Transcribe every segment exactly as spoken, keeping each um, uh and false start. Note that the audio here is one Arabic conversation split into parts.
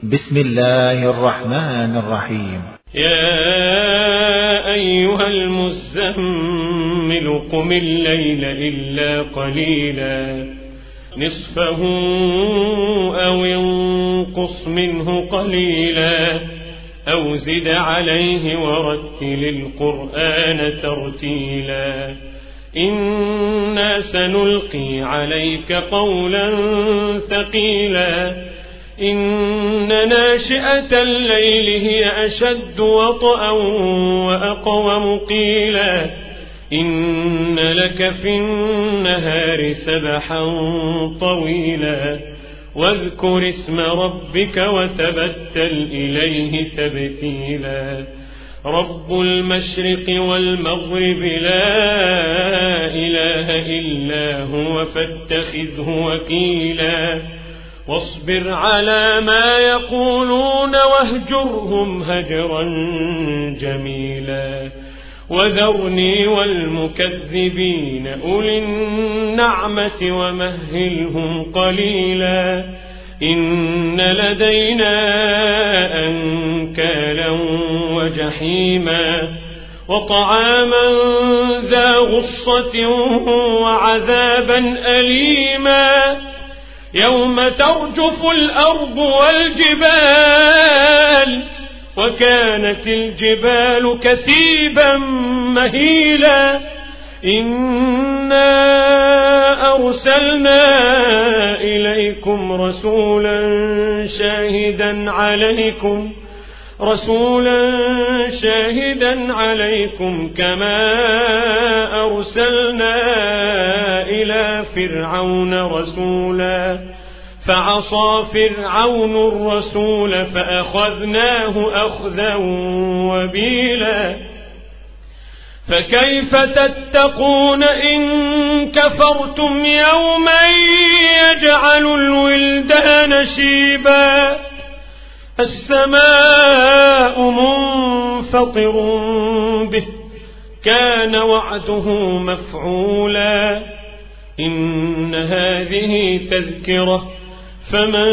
بسم الله الرحمن الرحيم. يا أيها المزمل قم الليل إلا قليلا نصفه أو انقص منه قليلا أو زد عليه ورتل القرآن ترتيلا إنا سنلقي عليك قولا ثقيلا إن ناشئة الليل هي أشد وطئا وأقوم قيلا إن لك في النهار سبحا طويلا واذكر اسم ربك وتبتل إليه تبتيلا رب المشرق والمغرب لا إله إلا هو فاتخذه وكيلا واصبر على ما يقولون واهجرهم هجرا جميلا وذرني والمكذبين أولي النعمة ومهلهم قليلا إن لدينا أنكالا وجحيما وطعاما ذا غصة وعذابا أليما يوم ترجف الأرض والجبال وكانت الجبال كثيبا مهيلا إنا أرسلنا إليكم رسولا شاهدا عليكم رسولا شاهدا عليكم كما أرسلنا إلى فرعون رسولا فعصى فرعون الرسول فأخذناه أخذا وبيلا فكيف تتقون إن كفرتم يوما يجعل الولدان شيبا السماء منفطر به كان وعده مفعولا إن هذه تذكرة فمن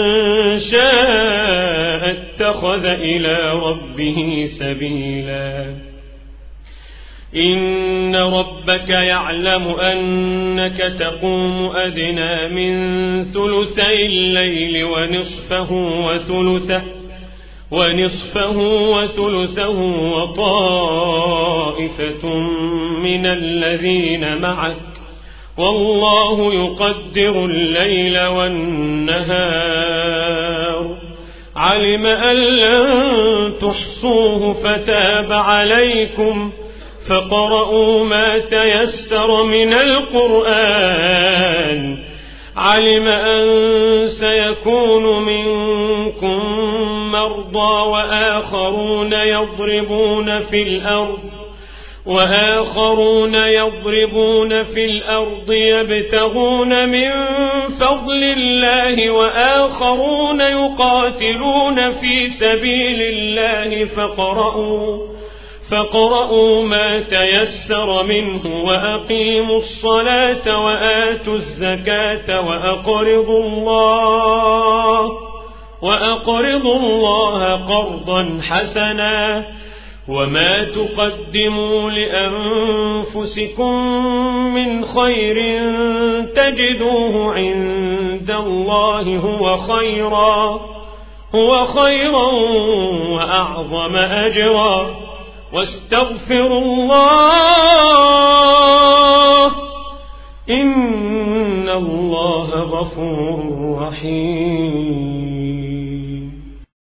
شاء اتخذ إلى ربه سبيلا إن ربك يعلم أنك تقوم أدنى من ثلثي الليل ونصفه وثلثه ونصفه وثلثه وطائفة من الذين معك والله يقدر الليل والنهار علم أن لن تحصوه فتاب عليكم فقرؤوا ما تيسر من القرآن علم أن سيكون منكم مرضى وآخرون يضربون في الأرض وآخرون يضربون في الأرض يبتغون من فضل الله وآخرون يقاتلون في سبيل الله فقرؤوا فقرؤوا ما تيسر منه وأقيموا الصلاة وآتوا الزكاة وأقرضوا الله وأقرضوا الله قرضا حسنا وما تقدموا لأنفسكم من خير تجدوه عند الله هو خيرا هو خيرا وأعظم أجرا واستغفروا الله إن الله غفور رحيم.